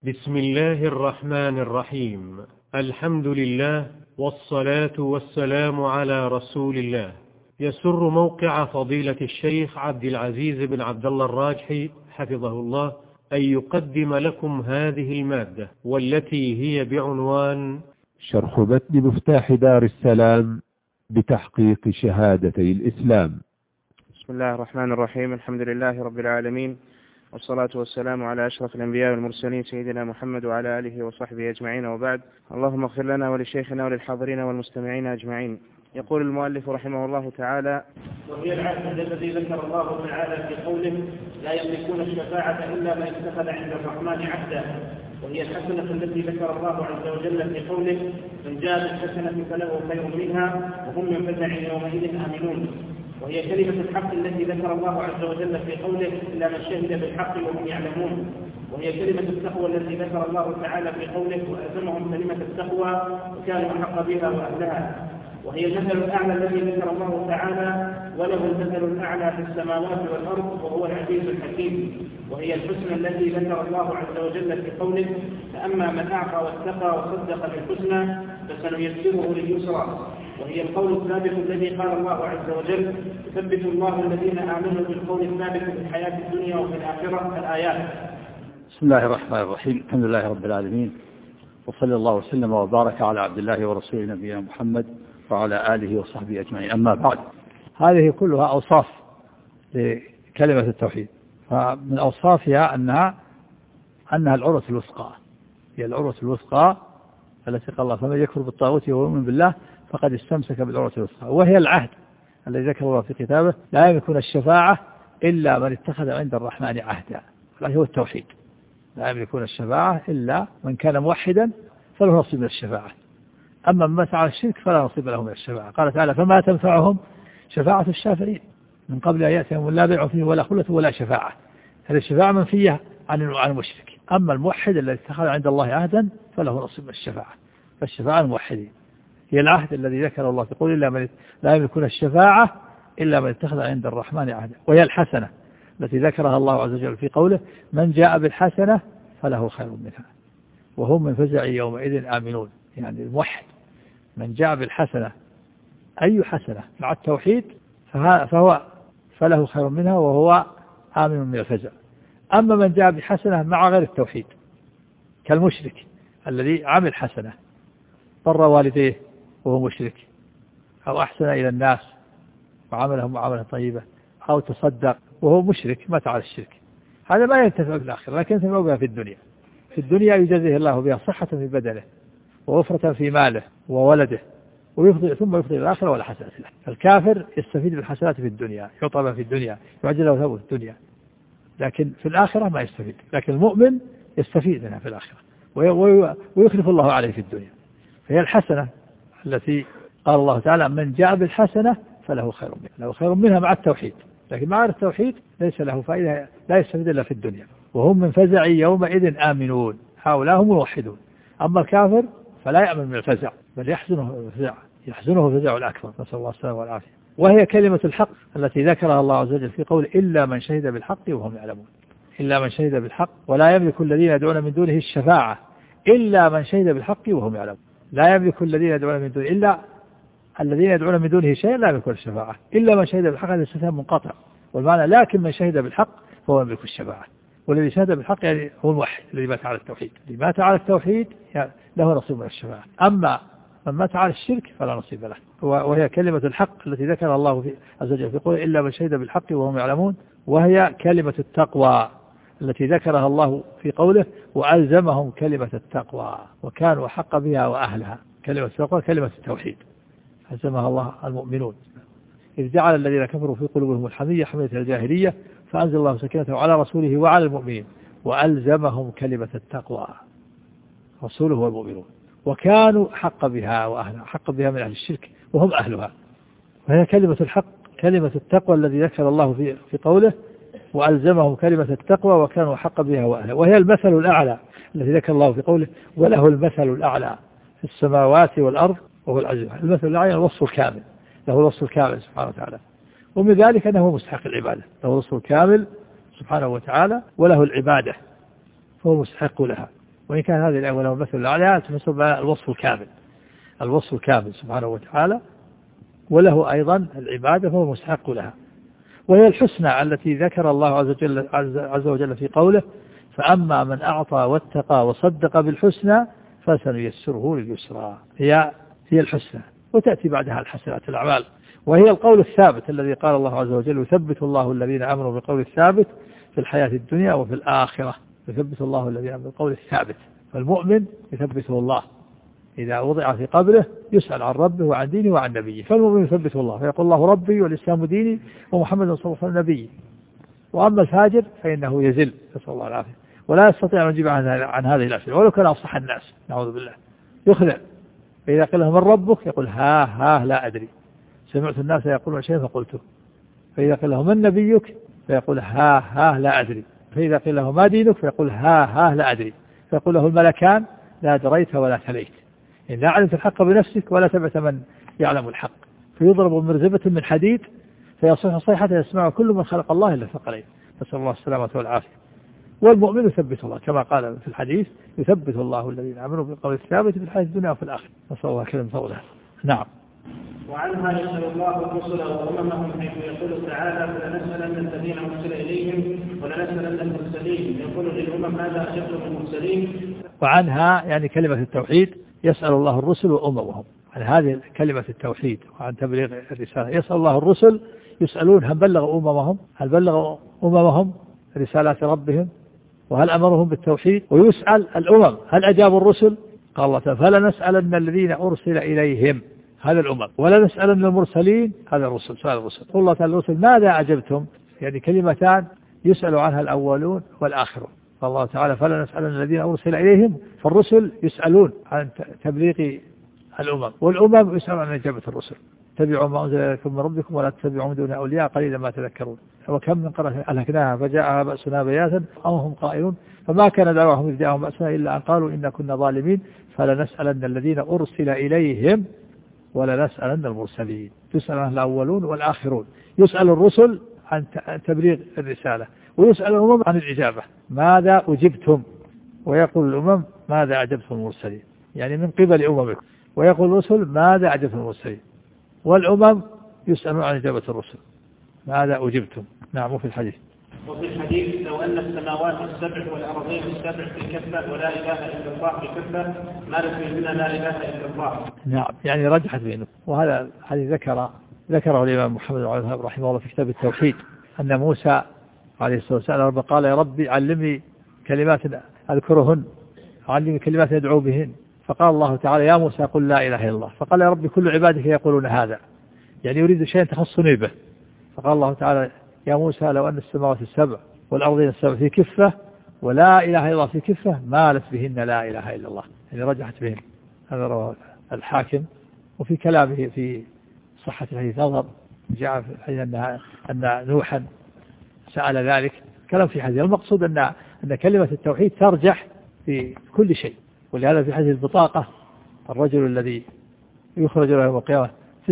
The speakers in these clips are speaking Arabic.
بسم الله الرحمن الرحيم. الحمد لله والصلاة والسلام على رسول الله. يسر موقع فضيلة الشيخ عبد العزيز بن عبد الله الراجحي حفظه الله أن يقدم لكم هذه المادة، والتي هي بعنوان شرح متن مفتاح دار السلام بتحقيق شهادتي الإسلام. بسم الله الرحمن الرحيم. الحمد لله رب العالمين، والصلاة والسلام على أشرف الأنبياء والمرسلين سيدنا محمد وعلى آله وصحبه أجمعين، وبعد. اللهم اغفر لنا ولشيخنا وللحاضرين والمستمعين أجمعين. يقول المؤلف رحمه الله تعالى: وهي العهد الذي ذكر الله تعالى في قوله: لا يملكون الشفاعة إلا من اتخذ عند الرحمن عهدا. وهي الحسنة التي ذكر الله عز وجل في قوله: من جاء بالحسنة فله خير منها وهم من فزع يومئذ آمنون. وهي كلمة الحق التي ذكر الله عز وجل في قوله: إلا من شهد بالحق وهم يعلمون. وهي كلمة التقوى التي ذكر الله تعالى في قوله: وألزمهم كلمة التقوى وكانوا أحق بها وأهلها. وهي المثل الأعلى الذي ذكر الله تعالى: وله المثل الأعلى في السماوات والأرض وهو العزيز الحكيم. وهي الحسنى التي ذكر الله عز وجل في قوله: فأما من أعطى واتقى وصدق بالحسنى فسنيسره لليسرى. وهي القول الثابت الذي قال الله عز وجل: يثبت الله الذين آمنوا بالقول الثابت في الحياة الدنيا وفي الآخرة. الآيات. بسم الله الرحمن الرحيم. الحمد لله رب العالمين، وصلى الله وسلم وبارك على عبد الله ورسوله نبينا محمد وعلى آله وصحبه أجمعين. أما بعد، هذه كلها أوصاف لكلمة التوحيد. فمن أوصافها أنها العروة الوثقى، هي العروة الوثقى التي قال الله: فمن يكفر بالطاغوت ويؤمن بالله فقد استمسك بالعروة الوثقى. وهي العهد الذي ذكر الله في كتابه: لا يملكون الشفاعة إلا من اتخذ عند الرحمن عهدا. هذا هو التوحيد. لا يملكون الشفاعة إلا من كان موحدا فله نصيب من الشفاعة. أما من مات على الشرك فلا نصيب له من الشفاعة. قال تعالى: فما تنفعهم شفاعة الشافعين من قبل أن يأتيهم لا بيع فيه ولا خلة ولا شفاعة. هذه الشفاعة منفية عن المشرك. أما الموحد الذي اتخذ عند الله عهدا فله نصيب من الشفاعة. فالشفاعة الموحدين هي العهد الذي ذكر الله في قوله: لا يملكون الشفاعة إلا من اتخذ عند الرحمن عهدا. وهي الحسنة التي ذكرها الله عز وجل في قوله: من جاء بالحسنة فله خير منها وهم من فزع يومئذ آمنون. يعني الموحد من جاء بالحسنة، أي حسنة مع التوحيد فله خير منها وهو آمن من الفزع. أما من جاء بحسنة مع غير التوحيد كالمشرك الذي عمل حسنة، بر والديه وهو مشرك، أو أحسن إلى الناس وعملهم معاملة طيبة، أو تصدق وهو مشرك مات على الشرك، هذا ما ينتفع بالآخرة لكن ينتفع بها في الدنيا. في الدنيا يجزيه الله بها صحة في بدنه ووفرة في ماله وولده، ثم يفضي إلى الآخرة ولا حسنة له. الكافر يستفيد بالحسنات في الدنيا، يعطى بها في الدنيا، يعجل له ثوابه في الدنيا، لكن في الآخرة ما يستفيد. لكن المؤمن يستفيد منها في الآخرة ويخلف الله عليه في الدنيا. فهي الحسنة التي قال الله تعالى: من جاء بالحسنة فله خير منها، له خير منها مع التوحيد. لكن مع التوحيد ليس له فائدة، لا يستفيد إلا في الدنيا. وهم من فزع يومئذ آمنون، هؤلاء هم موحدون. أما الكافر فلا يأمن من الفزع، بل يحزنه الفزع الأكبر، نسأل الله السلامة والعافية. وهي كلمة الحق التي ذكرها الله عز وجل في قول: إلا من شهد بالحق وهم يعلمون. إلا من شهد بالحق، ولا يملك الذين يدعون من دونه الشفاعة إلا من شهد بالحق وهم يعلمون. لا يملك الذين يدعون من دونه إلا الذين يدعون من دونه شيئا لا يملكون الشفاعة إلا من شهد بالحق. هذا استثناء منقطع، والمعنى لكن من شهد بالحق فهو يملك الشفاعة. والذي شهد بالحق يعني هو الموحد الذي مات على التوحيد. الذي مات على التوحيد يعني له نصيب من الشفاعة. أما من مات على الشرك فلا نصيب له. وهي كلمة الحق التي ذكر الله عز وجل في قوله: إلا من شهد بالحق وهم يعلمون. وهي كلمة التقوى التي ذكرها الله في قوله: وألزمهم كلمة التقوى وكانوا حق بها وأهلها. كلمة التقوى كلمة التوحيد ألزمها الله المؤمنون، إذ جعل الذين كفروا في قلوبهم الحمية حمية الجاهلية فأنزل الله سكينته على رسوله وعلى المؤمنين وألزمهم كلمة التقوى، رسوله والمؤمنون، وكانوا حق بها وأهلها، حق بها من أهل الشرك وهم أهلها. وهي كلمة الحق كلمة التقوى الذي ذكر الله في قوله: وألزمهم كلمة التقوى وكانوا حق بها وأهلها. وهي المثل الأعلى الذي ذكر الله في قوله: وله المثل الأعلى في السماوات والأرض وهو العزيز. المثل الأعلى الوصف الكامل، له الوصف الكامل سبحانه وتعالى. ومن ذلك أنه مستحق العبادة، له الوصف الكامل سبحانه وتعالى وله العبادة فهو مستحق لها. وإن كان هذه الآية وله المثل الأعلى تفسر الوصف الكامل، الوصف الكامل سبحانه وتعالى، وله أيضا العبادة فهو مستحق لها، وهي الحسنى التي ذكر الله عز وجل في قوله فأما من أعطى واتقى وصدق بالحسنى فسنيسره لليسرى. هي الحسنى، وتأتي بعدها الحسنات الأعمال، وهي القول الثابت الذي قال الله عز وجل يثبت الله الذين آمنوا بالقول الثابت في الحياة الدنيا وفي الآخرة. يثبت الله الذين آمنوا بالقول الثابت، فالمؤمن يثبته الله إذا وضع في قبره يسأل عن ربه وعن دينه وعن نبيه، فالمؤمن يثبته الله فيقول الله ربي والإسلام ديني ومحمد صلى الله عليه وسلم نبي. وأما الفاجر فإنه يزل، نسأل الله العافية، ولا يستطيع أن يجيب عن هذه الأسئلة ولو كان أفصح الناس، نعوذ بالله، يخلع. فإذا قيل له من ربك يقول ها لا أدري، سمعت الناس يقولون شيء فقلته. فإذا قيل له من نبيك فيقول ها لا أدري. فإذا قيل له ما دينك فيقول ها لا أدري. فيقول له الملكان لا دريت ولا تليت، إن لا علمت الحق بنفسك ولا تبعت من يعلم الحق. فيضرب بمرزبة من حديد فيصيح صيحة يسمع كل من خلق الله إلا الثقلين، نسأل الله السلامة والعافية. والمؤمن يثبت الله كما قال في الحديث يثبت الله الذين آمنوا بالقول الثابت في الحياة الدنيا وفي الآخرة، نسأل الله كلمة طولها. نعم. وعنها يسأل الله الرسل وأممهم حيث يقول تعالى فلنسألن الذين أرسل إليهم ولنسألن المرسلين، يقول للأمم ماذا أجبتم المرسلين. وعنها يعني كلمة التوحيد يسأل الله الرسل وأممهم، عن هذه كلمة التوحيد وعن تبليغ الرسالة. يسأل الله الرسل يسألون هل بلغوا أممهم رسالات ربهم وهل أمرهم بالتوحيد، ويسأل الأمم هل أجابوا الرسل. قال الله تعالى فلنسألن الذين أرسل إليهم، هذا الأمم، ولا نسألن المرسلين، هذا الرسل، سؤال الرسل. قال الله تعالى الرسل ماذا أجبتم، يعني كلمتان يسأل عنها الأولون والآخرون. قال الله تعالى فلنسألن الذين أرسل إليهم، فالرسل يسألون عن تبليغ الأمم، والأمم يسألون عن إجابة الرسل. اتبعوا ما أنزل إليكم من ربكم ولا تتبعوا من دون أولياء قليلا ما تذكرون. وكم من قرية أهلكناها فجاءها بأسنا بياتا أو هم قائلون فما كان دعواهم إذ جاءهم بأسنا إلا أن قالوا إنا كنا ظالمين فلنسألن الذين أرسل إليهم ولنسألن المرسلين. يسأل عن الأولون والآخرون، يسأل الرسل عن تبليغ الرسالة، ويسأل الأمم عن الإجابة ماذا أجبتم، ويقول الأمم ماذا أجبتم المرسلين، يعني من قبل أممكم، ويقول الرسل ماذا أجبتم المرسلين، والأمم يسألون عن إجابة الرسل ماذا أجبتم. نعم. في الحديث لو أن السماوات السبع والأرضين السبع في كفة ولا إله إلا الله في كفة ما لم يمنا لا إله إلا الله. نعم، يعني رجحت بينه. وهذا الحديث ذكره الإمام محمد رحمه الله في كتاب التوحيد أن موسى عليه الصلاة والسلام قال يا ربي علمني كلمات أذكرهن، علمني كلمات يدعو بهن. فقال الله تعالى يا موسى قل لا إله إلا الله. فقال يا ربي كل عبادك يقولون هذا، يعني يريد شيئا تخصني به. فقال الله تعالى يا موسى لو أن السماوات السبع والأرضين السبع في كفة ولا إله إلا الله في كفة مالت بهن لا إله إلا الله، يعني رجحت بهن. هذا رواه الحاكم. وفي كلامه في صحة الحديث نظر، جاء في الحديث أن نوحا سأل ذلك، كلام في حديث. المقصود أن كلمة التوحيد ترجح في كل شيء. ولهذا في حديث البطاقة الرجل الذي يخرج له يوم القيامة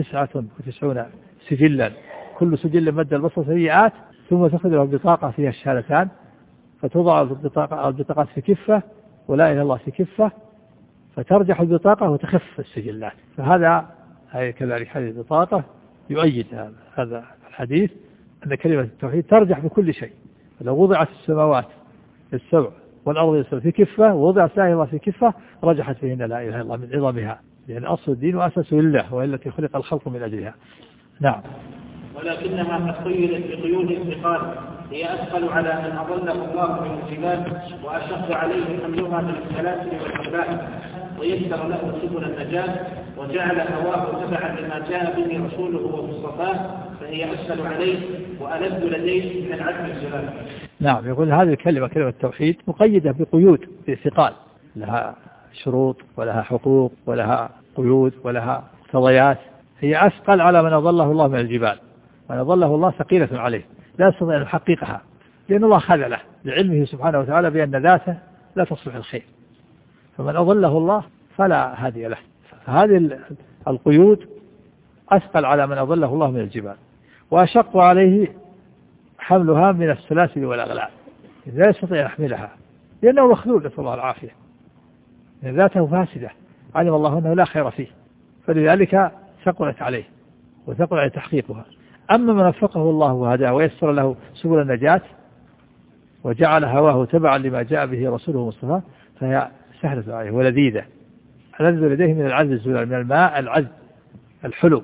99 سجلا كل سجل مد البصر سيئات، ثم تخرج له بطاقة فيها الشهادتان، فتوضع البطاقات في كفة ولا إله إلا الله في كفة، فترجح البطاقة وتخف السجلات. فهذا كذلك حديث البطاقة يؤيد هذا الحديث أن كلمة التوحيد ترجح بكل شيء. لو وضعت السماوات السبع والأرض السبع في كفة ووضعت لا إله إلا الله في كفة رجحت فيهن لا إله إلا الله من عظمها، لأن أصل الدين وأساسه لله وهي التي خلق الخلق من أجلها. نعم. ولكنها قد قيدت بقيود انتقال هي أثقل على من أضله الله من الجبال وأشق عليه حملها من السلاسل والأغلال، ويسر له سبل النجاة وجعل هواه تبعا لما جاء به رسوله ومصطفاه، فهي أسهل عليه وألذ لديه من العدل الجلال. نعم. يقول هذه الكلمة كلمة التوحيد مقيدة بقيود بثقال، لها شروط ولها حقوق ولها قيود ولها مقتضيات. هي أثقل على من أضله الله من الجبال، من أضله الله ثقيلة عليه لا يستطيع أن يحققها، لأن الله خذله لعلمه سبحانه وتعالى بأن ذاته لا تصلح الخير، فمن أضله الله فلا هادي له. فهذه القيود أثقل على من أضله الله من الجبال، وأشق عليه حملها من السلاسل والأغلال، لا يستطيع يحملها لأنه مخذول، نسأل الله العافية. ذاته فاسدة، علم الله أنه لا خير فيه، فلذلك ثقلت عليه وثقل عليه تحقيقها. أما من وفقه الله وهداه ويسر له سبل النجاة وجعل هواه تبعا لما جاء به رسوله مصطفى فهي سهلة عليه ولذيذة. ألذ لديه من العذب الزلال، من الماء العذب الحلو،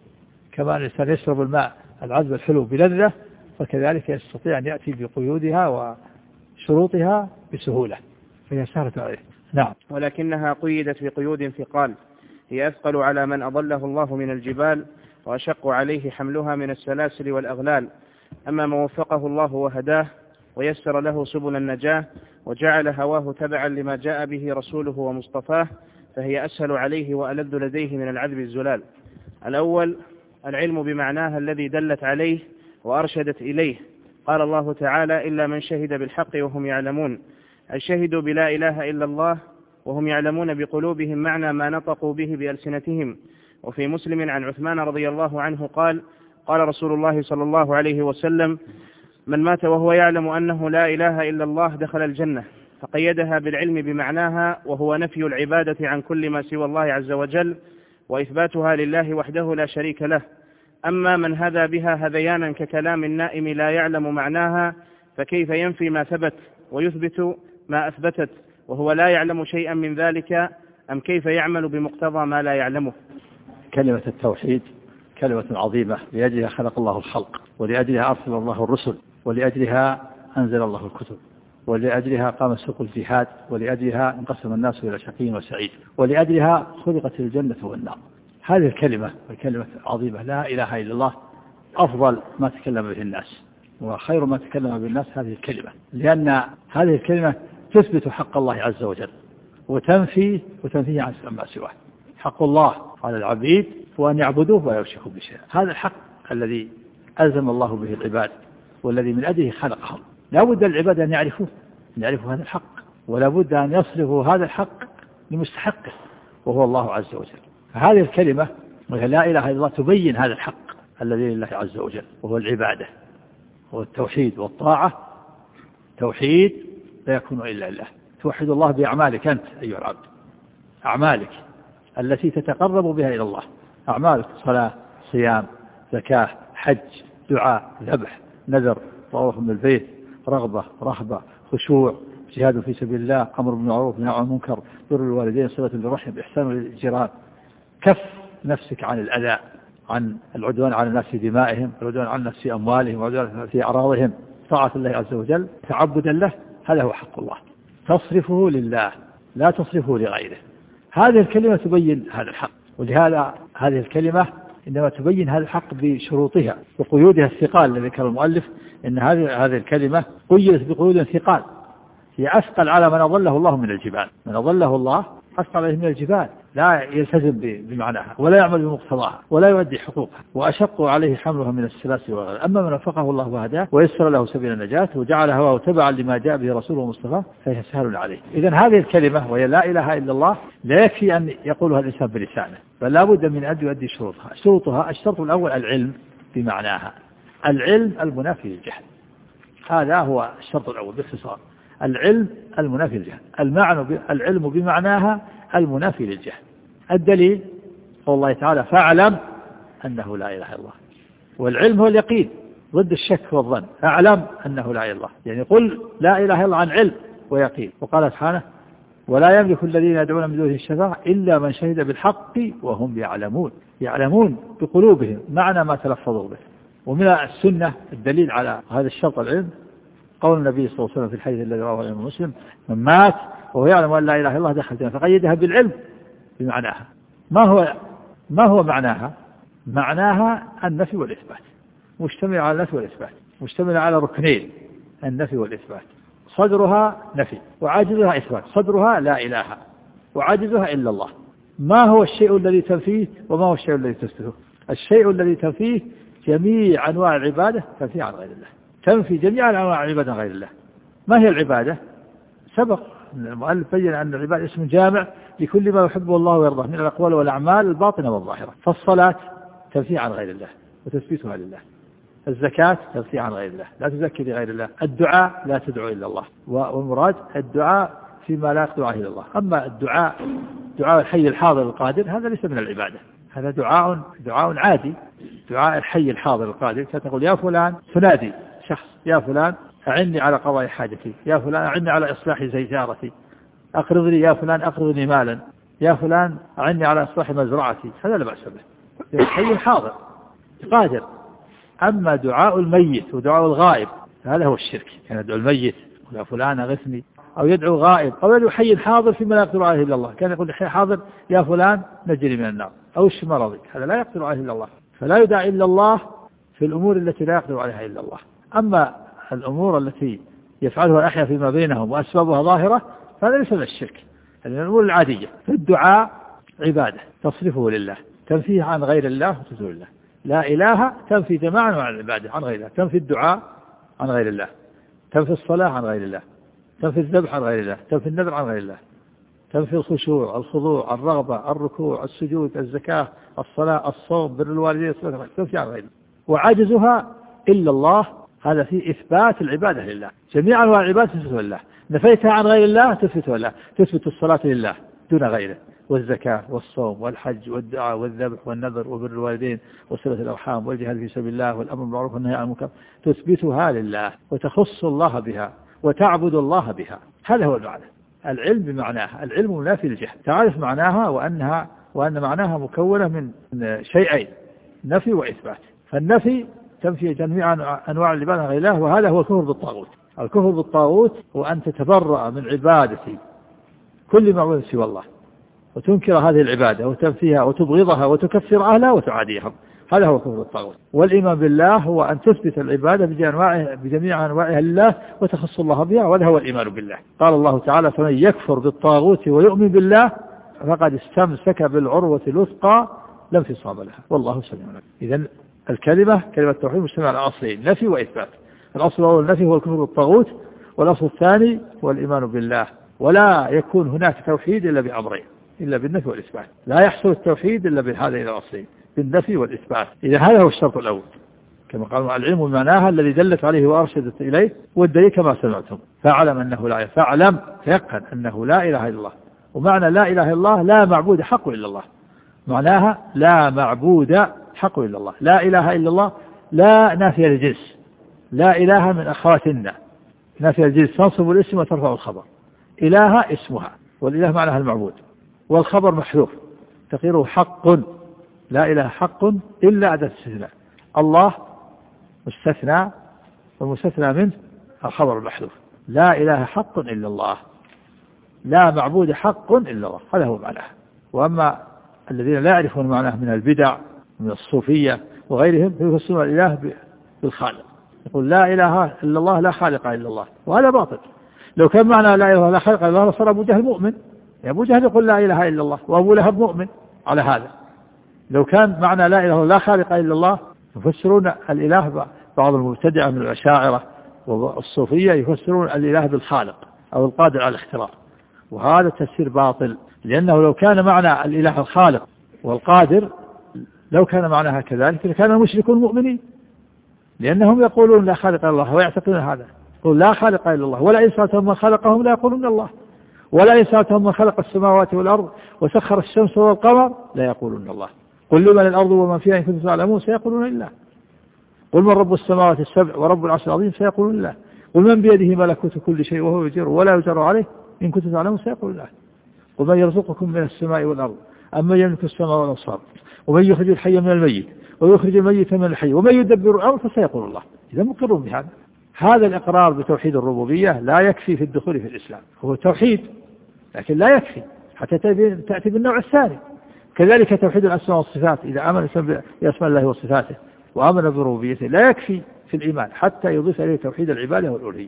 كما أن الإنسان يشرب الماء العذب الحلو بلذة، فكذلك يستطيع أن يأتي بقيودها وشروطها بسهولة، فهي سهلة عليه. نعم. ولكنها قيدت بقيود ثقال هي أثقل على من أضله الله من الجبال، وأشق عليه حملها من السلاسل والأغلال. أما من وفقه الله وهداه ويسر له سبل النجاة وجعل هواه تبعا لما جاء به رسوله ومصطفاه فهي أسهل عليه وألذ لديه من العذب الزلال. الأول العلم بمعناها الذي دلت عليه وأرشدت إليه. قال الله تعالى: إلا من شهد بالحق وهم يعلمون، أي شهدوا بلا إله إلا الله وهم يعلمون بقلوبهم معنى ما نطقوا به بألسنتهم. وفي مسلم عن عثمان رضي الله عنه قال: قال رسول الله صلى الله عليه وسلم: من مات وهو يعلم أنه لا إله إلا الله دخل الجنة. فقيدها بالعلم بمعناها، وهو نفي العبادة عن كل ما سوى الله عز وجل وإثباتها لله وحده لا شريك له. أما من هذا بها هذيانا ككلام النائم لا يعلم معناها، فكيف ينفي ما ثبت ويثبت ما أثبتت وهو لا يعلم شيئا من ذلك؟ أم كيف يعمل بمقتضى ما لا يعلمه؟ كلمة التوحيد كلمة عظيمة، لأجلها خلق الله الخلق، ولأجلها أرسل الله الرسل، ولأجلها أنزل الله الكتب، ولأجلها قام سوق الجهاد، ولأجلها انقسم الناس إلى شقي وسعيد، ولأجلها خلقت الجنة والنار. هذه الكلمة عظيمة لا إله إلا الله أفضل ما تكلم به الناس، وخير ما تكلم به الناس هذه الكلمة، لأن هذه الكلمة تثبت حق الله عز وجل وتنفيه عن ما سواه. حق الله على العبيد وأن يعبدوه ولا يشركوا بشيء. هذا الحق الذي ألزم الله به العباد والذي من أجله خلقهم. لا بد للعباد أن يعرفوا هذا الحق، ولا بد أن يصرفوا هذا الحق لمستحقه وهو الله عز وجل. فهذه الكلمة وهي لا إله إلا الله تبين هذا الحق الذي لله عز وجل، وهو العبادة والتوحيد والطاعة. توحيد لا يكون إلا لله. توحد الله بأعمالك أنت أيها العبد، أعمالك التي تتقرب بها إلى الله، أعمالك صلاة، صيام، زكاة، حج، دعاء، ذبح، نذر، طواف من البيت، رغبة، رهبة، خشوع، جهاد في سبيل الله، أمر بالمعروف، نهي عن المنكر، بر الوالدين، صلة بالرحم، إحسان للجيران، كف نفسك عن الأذى، عن العدوان على الناس في دمائهم، العدوان على الناس في أموالهم، العدوان في أعراضهم، طاعة الله عز وجل، تعبدا له. هذا هو حق الله، تصرفه لله لا تصرفه لغيره. هذه الكلمة تبين هذا الحق، ولهذا هذه الكلمة إنما تبين هذا الحق بشروطها وقيودها الثقال الذي ذكر المؤلف، إن هذه الكلمة قيدت بقيود ثقال هي أثقل على من أضله الله من الجبال. من أضله الله أثقل عليه من الجبال، لا يلتزم بمعناها ولا يعمل بمقتضاها ولا يؤدي حقوقها، وأشق عليه حملها من السلاسل والأغلال. أما من وفقه الله وهداه ويسر له سبيل النجاة وجعل هواه تبعا لما جاء به رسوله مصطفى فهي سهل عليه. إذن هذه الكلمة وهي لا إله إلا الله لا يكفي أن يقولها الإنسان بلسانه، بل لا بد من أن يؤدي شروطها. الشرط الأول العلم بمعناها، العلم المنافي للجهل. هذا هو الشرط الأول باختصار، العلم المنافي للجهل. العلم بمعناها المنافي للجهل. الدليل قول الله تعالى: فاعلم أنه لا إله إلا الله. والعلم هو اليقين ضد الشك والظن. أعلم أنه لا إله إلا الله، يعني قل لا إله إلا الله عن علم ويقين. وقال سبحانه: ولا يملك الذين يدعون من دونه الشفاعة إلا من شهد بالحق وهم يعلمون بقلوبهم معنى ما تلفظوا به. ومن السنة الدليل على هذا الشرط العلم قول النبي صلى الله عليه وسلم في الحديث الذي رواه الإمام مسلم: من مات وهو يعلم أن لا إله إلا الله دخل الجنة. فقيدها بالعلم بمعناها. ما هو معناها؟ معناها النفي والإثبات، مشتمل على النفي والإثبات، مشتمل على ركنين: النفي والإثبات. صدرها نفي وعاجزها إثبات. صدرها لا إله وعاجزها إلا الله. ما هو الشيء الذي تنفيه وما هو الشيء الذي تثبته؟ الشيء الذي تنفيه جميع أنواع العبادة تنفي عن غير الله، تنفي جميع أنواع العبادة عن غير الله. ما هي العبادة؟ سبق المؤلف بين أن العبادة اسم جامع لكل ما يحبه الله ويرضاه من الأقوال والأعمال الباطنة والظاهرة. فالصلاة تنفي عن غير الله وتثبيتها لله. الزكاة تنفي عن غير الله، لا تزكي لغير الله. الدعاء لا تدعو إلا الله، والمراد الدعاء فيما لا يقدر عليه إلا الله. أما الدعاء الحي الحاضر القادر هذا ليس من العبادة، هذا دعاء عادي، دعاء الحي الحاضر القادر. فتقول يا فلان، تنادي شخص يا فلان أعني على قضاء حاجتي، يا فلان أعني على إصلاح سيارتي، أقرضني يا فلان أقرضني مالا، يا فلان أعني على إصلاح مزرعتي، هذا لا بأس به، الحي الحاضر قادر. أما دعاء الميت ودعاء الغائب هذا هو الشرك، يعني يدعو الميت يا فلان أغثني، أو يدعو غائب، أو يدعو حي حاضر فيما لا يقدر عليه إلا الله. كان يقول حي حاضر يا فلان نجري من النار، أو اشف مرضي، هذا لا يقدر عليه إلا الله. فلا يدعى إلا الله في الأمور التي لا يقدر عليها إلا الله. أما الأمور التي يفعلها الأحياء فيما بينهم وأسبابها ظاهرة فهذا ليس من الشرك، هذه من الأمور العادية. فالدعاء عبادة تصرفه لله، تنفيه عن غير الله وتزول الله. لا إله تنفي جماعا عن العبادة عن غير الله، تنفي الدعاء عن غير الله، تنفي الصلاة عن غير الله، تنفي الذبح عن غير الله، تنفي النذر عن غير الله، تنفي الخشوع، الخضوع، الرغبة، الركوع، السجود، الزكاة، الصلاة، الصوم، بر الوالدين، تنفي عن غير الله. وعاجزها إلا الله، هذا في إثبات العبادة لله، جميع أنواع العبادة تثبتها لله. نفيتها عن غير الله تثبتها لله، تثبت الصلاة لله دون غيره، والزكاة والصوم والحج والدعاء والذبح والنذر وبر الوالدين وصلة الأرحام والجهاد في سبيل الله والأمر بالمعروف والنهي عن المنكر، تثبتها لله وتخص الله بها وتعبد الله بها. هذا هو المعنى. العلم بمعناها، العلم منافي للجهل، تعرف معناها وأن معناها مكونة من شيئين، نفي وإثبات. فالنفي تنفي جميع أنواع العبادة غير الله، وهذا هو الكفر بالطاغوت. الكفر بالطاغوت هو أن تتبرأ من عبادة كل معبود سوى الله، وتنكر هذه العبادة وتنفيها وتبغضها وتكفر أهلها وتعاديهم، هذا هو كفر الطاغوت. والإيمان بالله هو أن تثبت العبادة بجميع أنواعها لله وتخص الله بها، وهذا هو الإيمان بالله. قال الله تعالى فمن يكفر بالطاغوت ويؤمن بالله فقد استمسك بالعروة الوثقى لا انفصام لها والله سميع عليم. إذن كلمة التوحيد مجتمع على أصلين، نفي وإثبات. الأصل الأول النفي هو الكفر بالطاغوت، والأصل الثاني هو الإيمان بالله. ولا يكون هناك توحيد إلا بأمرين، إلا بالنفي والإثبات. لا يحصل التوحيد إلا بهذين الأصلين، بالنفي والإثبات. إذا هذا هو الشرط الأول، كما قال العلم بمعناها الذي دلت عليه وأرشدت إليه، والدليل كما سمعتم. فاعلم أنه لا فاعلم فيقن أنه لا إله إلا الله. ومعنى لا إله إلا الله لا معبود حق إلا الله، معناها لا معبود حق إلا الله. لا إله إلا الله لا نافية للجنس، لا إله من أخواتنا، نافية للجنس تنصب الاسم وترفع الخبر. إله اسمها، والإله معناها المعبود، والخبر محذوف تقديره حق. لا إله حق إلا أداة استثناء، الله مستثنى والمستثنى منه الخبر المحذوف. لا إله حق إلا الله، لا معبود حق إلا الله، هذا هو معناه. وأما الذين لا يعرفون معناه من البدع من الصوفية وغيرهم فيفسرون الإله بالخالق، يقول لا إله إلا الله لا خالق إلا الله، وهذا باطل. لو كان معنى لا إله لا خالق إلا الله صار أبو جهل مؤمن، أبو جهل يقول لا إله إلا الله، وأبو لهب مؤمن على هذا. لو كان معنى لا إله لا خالق إلا الله يفسرون الإله، بعض المبتدعة من الأشاعرة والصوفية يفسرون الإله بالخالق أو القادر على الاختراع، وهذا تفسير باطل. لأنه لو كان معنى الإله الخالق والقادر، لو كان معناها كذلك لكان المشركون مؤمنين، لأنهم يقولون لا خالق إلا الله ويعتقدون هذا، يقول لا خالق إلا الله، ولا إن سألتهم من خلقهم لا يقولون الله، ولا إن سألتهم من خلق السماوات والأرض وسخر الشمس والقمر لا يقولون الله، قل لمن الأرض ومن فيها إن كنتم تعلمون سيقولون الله، قل من رب السماوات السبع ورب العرش العظيم سيقولون الله، قل من بيده ملكوت كل شيء وهو يجير ولا يجر عليه إن كنتم تعلمون سيقولون الله، قل من يرزقكم من السماء والأرض أمن يملك السماء والأبصار ومن يخرج الحي من الميت ويخرج الميت من الحي ومن يدبر الأمر فسيقول الله. إذا مقرون بهذا. هذا الإقرار بتوحيد الربوبية لا يكفي في الدخول في الإسلام، هو توحيد لكن لا يكفي حتى تأتي بالنوع الثاني. كذلك توحيد الأسماء والصفات، إذا آمن بأسماء الله وصفاته وآمن بربوبيته لا يكفي في الإيمان حتى يضيف إليه توحيد العبادة والألوهية،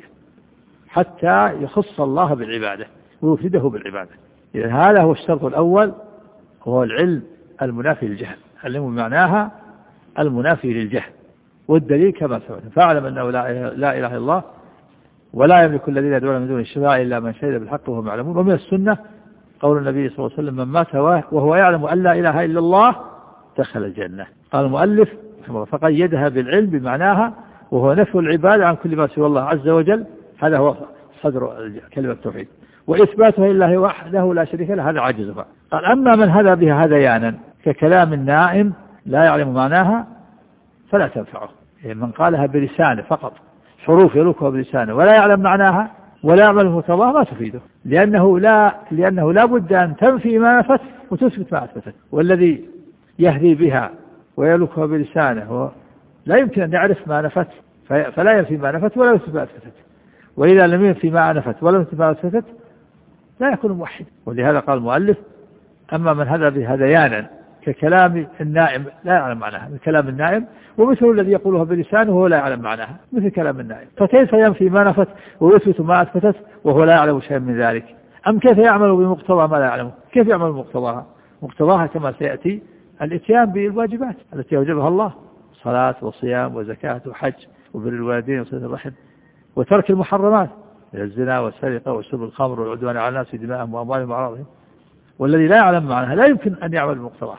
حتى يخص الله بالعبادة ويفرده بالعبادة. إذا هذا هو الشرط الأول، هو العلم المنافي للجهل، العلم معناها المنافي للجهل، والدليل كما سمعت فاعلم أنه لا إله إلا الله ولا يملك الذين يدعون من دون الشفاعة إلا من شهد بالحق وهم يعلمون. ومن السنة قول النبي صلى الله عليه وسلم من مات وهو يعلم أن لا إله إلا الله دخل الجنة. قال المؤلف فقيدها بالعلم بمعناها وهو نفي العبادة عن كل ما سوى الله عز وجل، هذا هو صدر كلمة التوحيد. وإثباتها لله وحده لا شريك له هذا عجزها. قال أما من هذا بها هذيانا ككلام النائم لا يعلم معناها فلا تنفعه. من قالها بلسانه فقط حروف يلوكها بلسانه ولا يعلم معناها ولا يعمل مقتضاها ما تفيده، لأنه لا بد أن تنفي ما نفت وتثبت ما أثبتت. والذي يهدي بها ويلوكها بلسانه لا يمكن أن يعرف ما نفت فلا ينفي ما نفت ولا يثبت ما أثبتت، وإذا لم ينفي ما نفت ولا يثبت ما أثبتت لا يكون موحد. ولهذا قال المؤلف أما من هذا بهذيانا ككلام النائم لا يعلم معناها، من كلام النائم ومثل الذي يقولها بلسانه وهو لا يعلم معناها مثل كلام النائم. فكيف ينفي ما نفت ويثبت ما أثبتت وهو لا يعلم شيئا من ذلك؟ أم كيف يعمل بمقتضى ما لا يعلمه؟ كيف يعمل بمقتضاها؟ مقتضاها كما سيأتي الاتيان بالواجبات التي أوجبها الله، صلاة وصيام وزكاة وحج وبر الوالدين وصلة الرحم، وترك المحرمات الزنا والسرقة وشرب الخمر والعدوان على الناس في دمائهم وأموالهم وأعراضهم. والذي لا يعلم معناها لا يمكن أن يعمل بمقتضاها،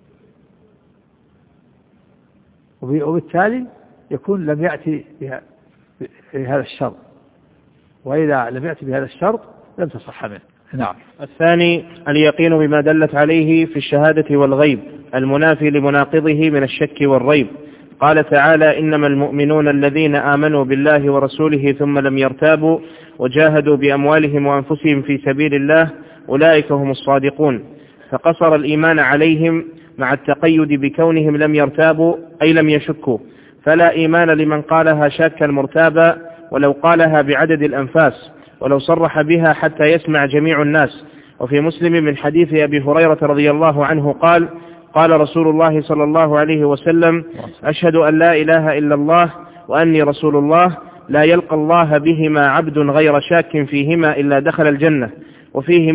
وبالتالي يكون لم يأتي بهذا الشرط، وإذا لم يأتي بهذا الشرط لم تصح منه. نعم. الثاني اليقين بما دلت عليه في الشهادة والغيب المنافي لمناقضه من الشك والريب. قال تعالى إنما المؤمنون الذين آمنوا بالله ورسوله ثم لم يرتابوا وجاهدوا بأموالهم وأنفسهم في سبيل الله أولئك هم الصادقون. فقصر الإيمان عليهم مع التقيد بكونهم لم يرتابوا أي لم يشكوا، فلا إيمان لمن قالها شاكا مرتابا ولو قالها بعدد الأنفاس ولو صرح بها حتى يسمع جميع الناس. وفي مسلم من حديث أبي هريرة رضي الله عنه قال قال رسول الله صلى الله عليه وسلم أشهد أن لا إله إلا الله وأني رسول الله لا يلقى الله بهما عبد غير شاك فيهما إلا دخل الجنة. وفيه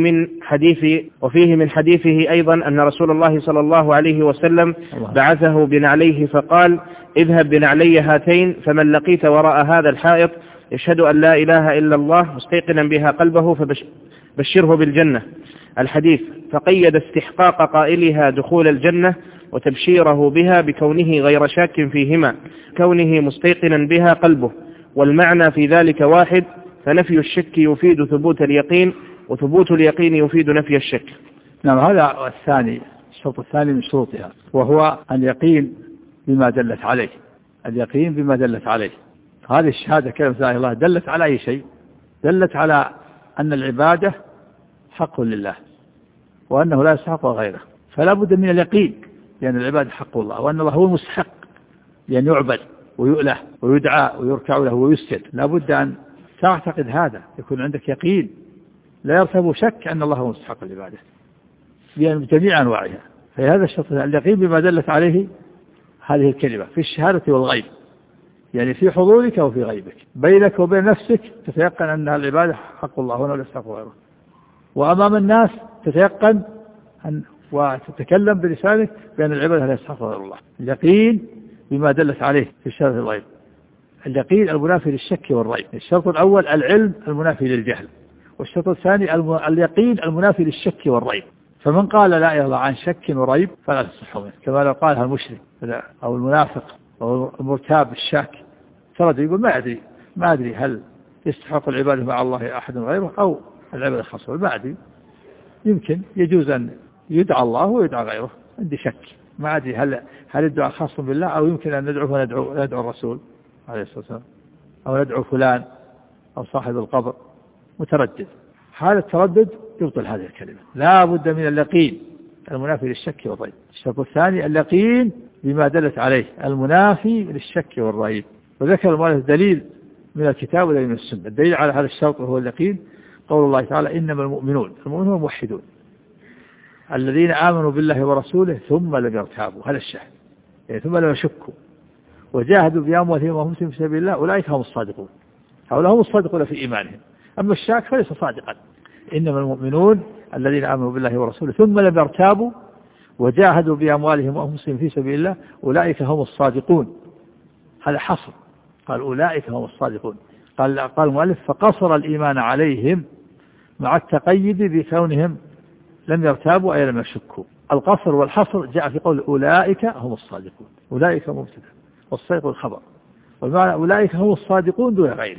من حديثه أيضا أن رسول الله صلى الله عليه وسلم بعثه بنعليه فقال اذهب بنعلي هاتين فمن لقيت وراء هذا الحائط يشهد أن لا إله إلا الله مستيقنا بها قلبه فبشره بالجنة. الحديث. فقيد استحقاق قائلها دخول الجنة وتبشيره بها بكونه غير شاك فيهما كونه مستيقنا بها قلبه، والمعنى في ذلك واحد، فنفي الشك يفيد ثبوت اليقين وثبوت اليقين يفيد نفي الشك. نعم. هذا الثاني، الشرط الثاني من شروطها، وهو اليقين بما دلت عليه. اليقين بما دلت عليه. هذه الشهادة كلمة لا إله إلا الله دلت على أي شيء؟ دلت على أن العبادة حق لله وأنه لا يستحق غيره، فلا بد من اليقين لأن العبادة حق الله وأن الله هو المستحق لأن يعبد ويؤله ويدعى ويركع له ويسجد. لا بد أن تعتقد هذا، يكون عندك يقين لا يرتب شك أن الله هو مستحق العبادة بجميع أنواعها. فهذا الشرط اليقين بما دلت عليه هذه الكلمة في الشهادة والغيب، يعني في حضورك وفي غيبك، بينك وبين نفسك تتيقن أن العبادة حق الله وأنه لا يستحق غيره، وأمام الناس تتيقن وتتكلم بلسانك بأن العبادة لا يستحق غير الله. اليقين بما دلت عليه في الشهادة والغيب. اليقين المنافي للشك والريب. الشرط الأول العلم المنافي للجهل، والشرط الثاني اليقين المنافي للشك والريب. فمن قال لا إله إلا الله عن شك وريب فلا تصح منه، كما لو قالها المشرك أو المنافق أو المرتاب الشاك ترد يقول ما أدري هل يستحق العبادة مع الله أحد غيره أو العبادة خاصة، ما أدري، يمكن يجوز أن يدعى الله ويدعى غيره، عندي شك، ما أدري هل الدعاء خاص بالله أو يمكن أن ندعو الرسول عليه الصلاة والسلام أو ندعو فلان أو صاحب القبر، متردد. هذا التردد يبطل هذه الكلمة. لا بد من اليقين المنافي للشك والريب. الشرط الثاني اليقين بما دلت عليه المنافي للشك والريب. وذكر المؤلف دليل من الكتاب ودليل من السنة. الدليل على هذا الشرط وهو اليقين قول الله تعالى إنما المؤمنون موحدون الذين آمنوا بالله ورسوله ثم لم يرتابوا، هذا الشاهد، يعني ثم لم يشكوا وجاهدوا بأموالهم وأنفسهم في سبيل الله أولئك هم الصادقون. هؤلاء هم الصادقون في إيمانهم، أما الشاك فليس صادقا. إنما المؤمنون الذين آمنوا بالله ورسوله ثم لم يرتابوا وجاهدوا بأموالهم وأنفسهم في سبيل الله أولئك هم الصادقون. هذا حصر، قال أولئك هم الصادقون. قال المؤلف فقصر الإيمان عليهم مع التقيد بكونهم لم يرتابوا أي لم يشكوا. القصر والحصر جاء في قول أولئك هم الصادقون. أولئك هم مبتدأ والصدق الخبر، والمعنى أولئك هم الصادقون دون غيرهم.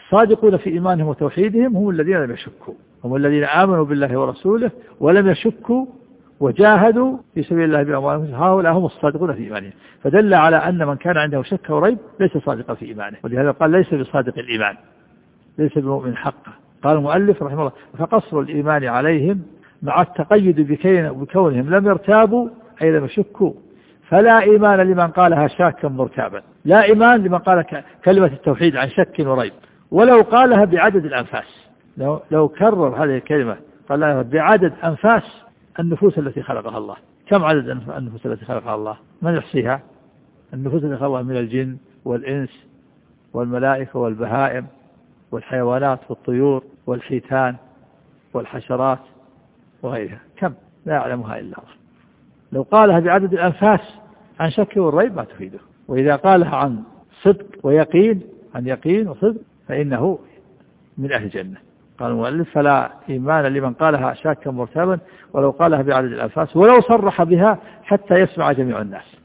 الصادقون في إيمانهم وتوحيدهم هم الذين لم يشكوا، هم الذين آمنوا بالله ورسوله ولم يشكوا وجاهدوا في سبيل الله بأموالهم، هؤلاء هم الصادقون في إيمانهم. فدل على أن من كان عنده شك وريب ليس صادقا في إيمانه، ولهذا قال ليس بصادق الإيمان، ليس بمؤمن حقه. قال المؤلف رحمه الله: فقصر الإيمان عليهم مع التقيد بكونهم لم يرتابوا أي لم يشكوا، فلا إيمان لمن قالها شاكا مرتابا، لا إيمان لمن قال كلمة التوحيد عن شك وريب، ولو قالها بعدد الأنفاس، لو كرر هذه الكلمة قالها بعدد أنفاس النفوس التي خلقها الله. كم عدد النفوس التي خلقها الله؟ من يحصيها؟ النفوس التي خلقها من الجن والإنس والملائكة والبهائم والحيوانات والطيور والحيتان والحشرات وغيرها، كم؟ لا يعلمها إلا الله. لو قالها بعدد الأنفاس عن شك والريب ما تفيده، وإذا قالها عن صدق ويقين، عن يقين وصدق، فإنه من أهل الجنة. قال المؤلف: فلا إيمان لمن قالها شاكا مرتابا ولو قالها بعدد الأنفاس، ولو صرح بها حتى يسمع جميع الناس.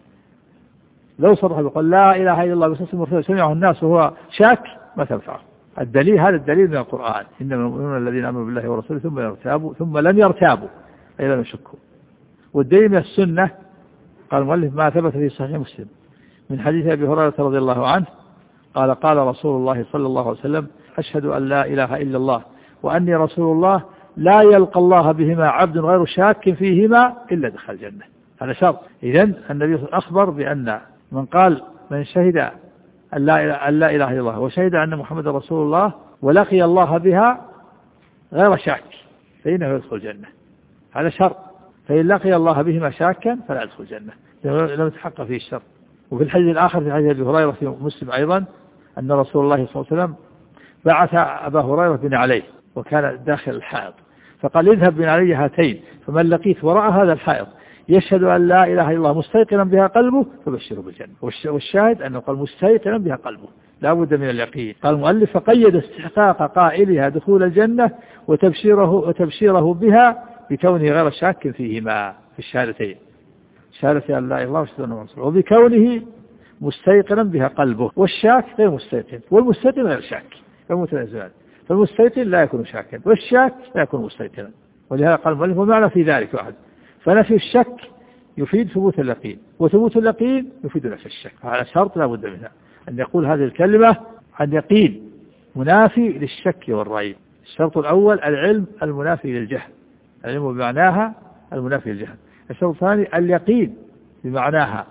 لو صرح بقول لا إله إلا الله بصوت مرتفع سمعه الناس وهو شاك ما تنفعه. الدليل هذا الدليل من القرآن: إنما المؤمنون الذين آمنوا بالله ورسوله ثم لم يرتابوا أي لم يشكوا. والدليل من السنة قال المؤلف: ما ثبت في صحيح مسلم من حديث أبي هريرة رضي الله عنه قال: قال رسول الله صلى الله عليه وسلم: أشهد أن لا إله إلا الله وأني رسول الله لا يلقى الله بهما عبد غير شاك فيهما إلا دخل الجنة. هذا شرط. إذن النبي أخبر بأن من شهد أن لا إله إلا الله وشهد أن محمد رسول الله ولقي الله بها غير شاك فإنه يدخل الجنة. هذا شرط. فإن لقي الله بهما شاكا فلا يدخل الجنة، لم يتحقق فيه الشرط. وفي الحديث الآخر في حديث أبي هريرة في مسلم أيضا أن رسول الله صلى الله عليه وسلم بعث أبا هريرة بن عليه وكان داخل الحائط، فقال: اذهب بن علي هاتين، فمن لقيت وراء هذا الحائط يشهد أن لا إله إلا الله مستيقنا بها قلبه فبشره بالجنة. والشاهد أنه قال مستيقنا بها قلبه، لا بد من اليقين. قال المؤلف: فقيد استحقاق قائلها دخول الجنة وتبشيره بها بكونه غير شاك فيهما في الشهادتين، شهادة أن لا إله إلا الله وأشهد أن محمدا رسول الله، وبكونه مستيقنا بها قلبه. والشاك غير مستيقن، والمستيقن غير شاك، فمتنازعان. فالمستيقن لا يكون شاكا والشاك لا يكون مستيقنا. ولهذا قال المؤلف: ومعنى في ذلك واحد. فنفي الشك يفيد ثبوت اليقين، وثبوت اليقين يفيد نفي الشك. هذا شرط لا بد منها، أن يقول هذه الكلمة عن يقين منافي للشك والريب. الشرط الأول العلم المنافي للجهل، العلم بمعناها المنافي للجهل. الشرط الثاني اليقين بمعناها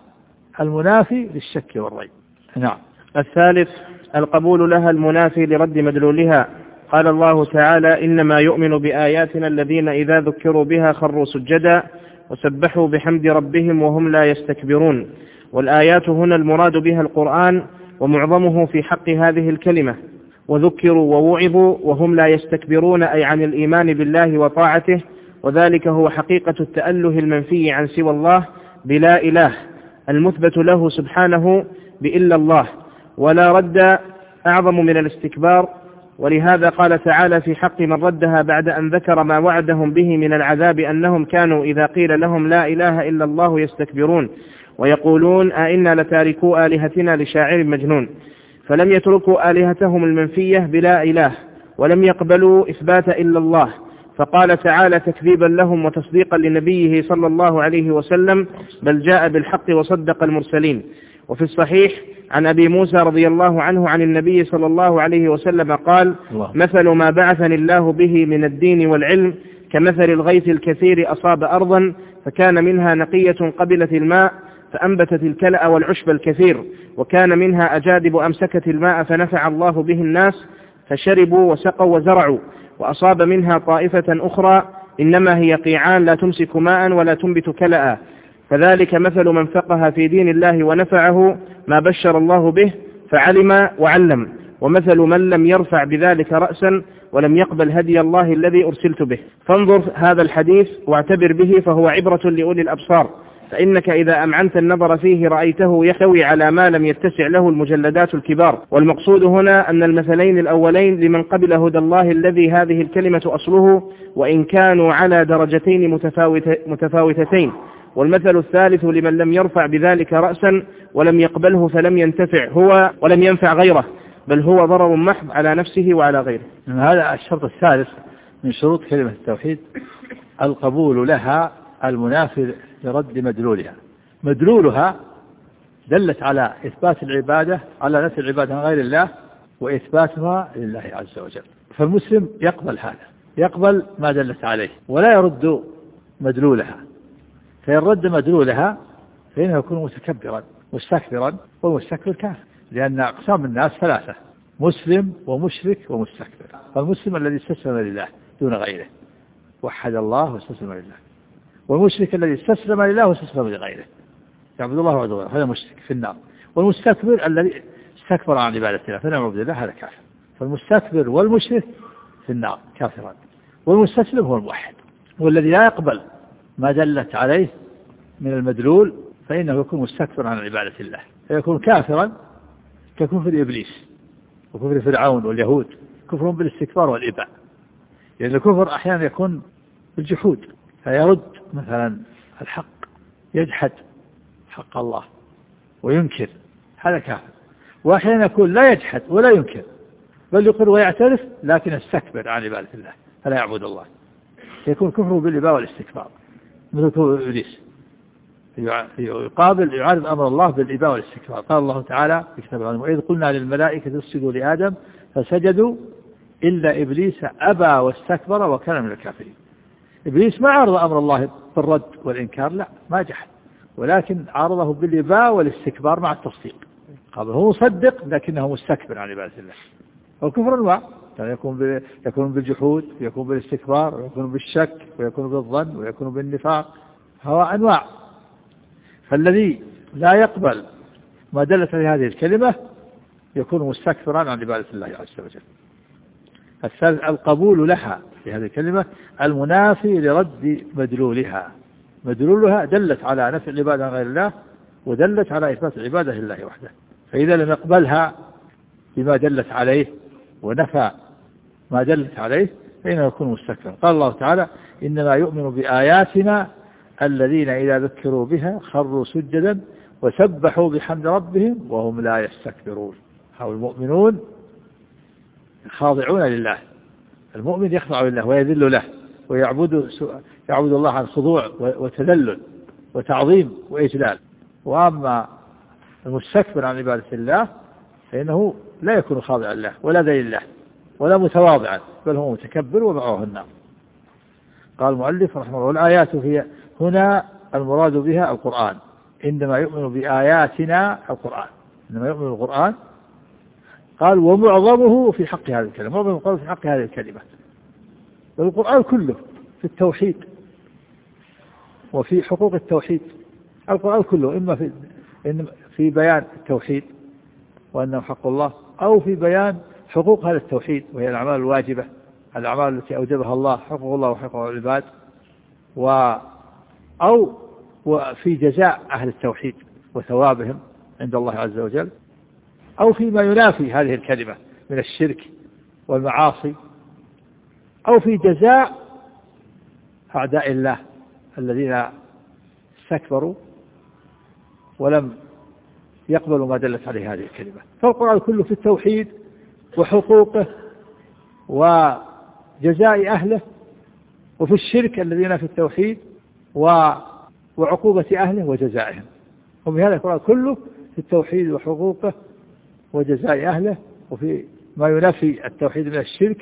المنافي للشك والريب. نعم. الثالث القبول لها المنافي لرد مدلولها. قال الله تعالى: إنما يؤمن بآياتنا الذين إذا ذكروا بها خروا سجدا وسبحوا بحمد ربهم وهم لا يستكبرون. والآيات هنا المراد بها القرآن ومعظمه في حق هذه الكلمة. وذكروا ووعظوا وهم لا يستكبرون أي عن الإيمان بالله وطاعته، وذلك هو حقيقة التأله المنفي عن سوى الله بلا إله، المثبت له سبحانه بإلا الله، ولا رد أعظم من الاستكبار. ولهذا قال تعالى في حق من ردها بعد أن ذكر ما وعدهم به من العذاب أنهم كانوا إذا قيل لهم لا إله إلا الله يستكبرون ويقولون أئنا لتاركوا آلهتنا لشاعر مجنون. فلم يتركوا آلهتهم المنفية بلا إله، ولم يقبلوا إثبات إلا الله. فقال تعالى تكذيبا لهم وتصديقا لنبيه صلى الله عليه وسلم: بل جاء بالحق وصدق المرسلين. وفي الصحيح عن أبي موسى رضي الله عنه عن النبي صلى الله عليه وسلم قال: مثل ما بعثني الله به من الدين والعلم كمثل الغيث الكثير أصاب أرضا فكان منها نقية قبلت الماء فأنبتت الكلأ والعشب الكثير، وكان منها أجادب أمسكت الماء فنفع الله به الناس فشربوا وسقوا وزرعوا، وأصاب منها طائفة أخرى إنما هي قيعان لا تمسك ماء ولا تنبت كلأ. فذلك مثل من فقه في دين الله ونفعه ما بشر الله به فعلم وعلم، ومثل من لم يرفع بذلك رأسا ولم يقبل هدي الله الذي أرسلت به. فانظر هذا الحديث واعتبر به، فهو عبرة لأولي الأبصار، فإنك إذا أمعنت النظر فيه رأيته يحتوي على ما لم يتسع له المجلدات الكبار. والمقصود هنا أن المثلين الأولين لمن قبل هدى الله الذي هذه الكلمة أصله، وإن كانوا على درجتين متفاوتتين، والمثل الثالث لمن لم يرفع بذلك رأسا ولم يقبله فلم ينتفع هو ولم ينفع غيره. بل هو ضرر محض على نفسه وعلى غيره. هذا الشرط الثالث من شروط كلمة التوحيد القبول لها المنافي لرد مدلولها. مدلولها دلت على إثبات العبادة، على نفي العبادة عن غير الله وإثباتها لله عز وجل. فالمسلم يقبل هذا، يقبل ما دلت عليه ولا يرد مدلولها. فإن رد مدلولها فإنه يكون متكبرا مستكبرا، والمستكبر كافر، لأن أقسام الناس ثلاثة: مسلم ومشرك ومستكبر. فالمسلم الذي استسلم لله دون غيره، وحد الله واستسلم لله. والمشرك الذي استسلم لله واستسلم لغيره، يعبد الله وحده، هذا مشرك في النار. والمستكبر الذي استكبر عن عبادة الله فلم يعبد الله، هذا كافر. فالمستكبر والمشرك في النار كافران، والمستسلم هو الموحد. والذي لا يقبل ما دلت عليه من المدلول فإنه يكون مستكبرا عن عبادة الله، فيكون كافرا ككفر إبليس وكفر فرعون واليهود، كفر بالاستكبار والإباء. لأن الكفر أحيانا يكون بالجحود، فيرد مثلا الحق، يجحد حق الله وينكر، هذا كافر. وأحيانا يكون لا يجحد ولا ينكر، بل يقر ويعترف لكن يستكبر عن عبادة الله فلا يعبد الله، يكون كفره بالإباء والاستكبار مثل كفر إبليس، يقابل يعارض أمر الله بالإباء والاستكبار. قال الله تعالى في كتابه العظيم: وإذ قلنا للملائكة اسجدوا لآدم فسجدوا إلا إبليس أبى واستكبر وكان من الكافرين. إبليس ما عارض أمر الله بالرد والإنكار، لا، ما جحد، ولكن عارضه بالإباء والاستكبار مع التصديق. قال هو مصدق لكنه مستكبر عن عبادة الله. والكفر أنواع، يعني يكون بالجحود، ويكون بالاستكبار، ويكون بالشك، ويكون بالظن، ويكون بالنفاق، هو أنواع. فالذي لا يقبل ما دلت عليه هذه الكلمة يكون مستكبرا عن عبادة الله عز وجل. الثالث القبول لها في هذه الكلمة المنافي لرد مدلولها. مدلولها دلت على نفي العبادة عن غير الله ودلت على إثبات العبادة لله وحده. فإذا لم يقبلها بما دلت عليه ونفى ما دلت عليه فإنه يكون مستكبرا. قال الله تعالى: إنما يؤمن بآياتنا الذين إذا ذكروا بها خروا سجدا وسبحوا بحمد ربهم وهم لا يستكبرون. هؤلاء المؤمنون خاضعون لله. المؤمن يخضع لله ويذل له ويعبد الله عن خضوع وتذلل وتعظيم وإجلال. وأما المستكبر عن عبادة الله فإنه لا يكون خاضعا له ولا ذليل له ولا متواضعا، بل هو متكبر ومعه النار. قال المؤلف رحمه الله: والآيات هي هنا المراد بها القرآن. إنما يؤمن بآياتنا القرآن، إنما يؤمن القرآن. قال: ومعظمه في حق هذه الكلمة، معظم القرآن في حق هذه الكلمة. والقرآن كله في التوحيد وفي حقوق التوحيد. القرآن كله إما في بيان التوحيد وأنه حق الله، أو في بيان حقوق هذا التوحيد وهي الأعمال الواجبة، الأعمال التي أوجبها الله، حقوق الله وحقوق العباد، أو وفي جزاء أهل التوحيد وثوابهم عند الله عز وجل، أو فيما ينافي هذه الكلمة من الشرك والمعاصي، أو في جزاء أعداء الله الذين استكبروا ولم يقبلوا ما دلت عليه هذه الكلمة. فالقرآن كله في التوحيد وحقوقه وجزاء أهله، وفي الشرك الذين في التوحيد وعقوبة أهله وجزائهم. وبهذا القرآن كله في التوحيد وحقوقه وجزاء أهله، وفي ما ينافي التوحيد من الشرك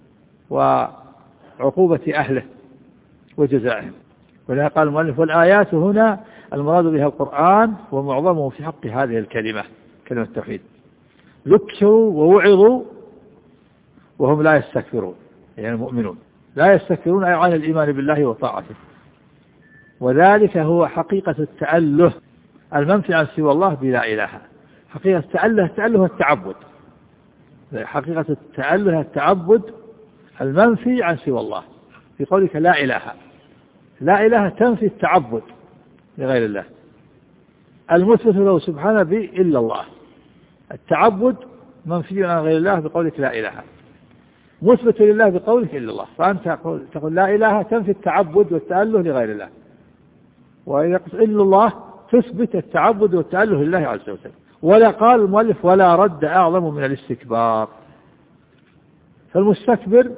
وعقوبة أهله وجزائهم. ولذا قال المؤلف: والآيات هنا المراد بها القرآن ومعظمه في حق هذه الكلمة، كلمة التوحيد. ذكروا ووعظوا وهم لا يستكبرون، يعني المؤمنون لا يستكبرون أي عن الإيمان بالله وطاعته. وذلك هو حقيقة التأله المنفي عن سوى الله بلا إله. حقيقة التأله التعبد. حقيقة التأله التعبد المنفي عن سوى الله. في قولك لا إله، لا إله تنفي التعبد لغير الله. المثبت له سبحانه إلا الله. التعبد منفي عن غير الله بقولك لا إله، مثبت لله بقولك إلا الله. فأنت تقول لا إله تنفي التعبد والتأله لغير الله، وإذا قلت إلا الله تثبت التعبد والتأله لله عز وجل. ولا قال المؤلف ولا رد أعظم من الاستكبار. فالمستكبر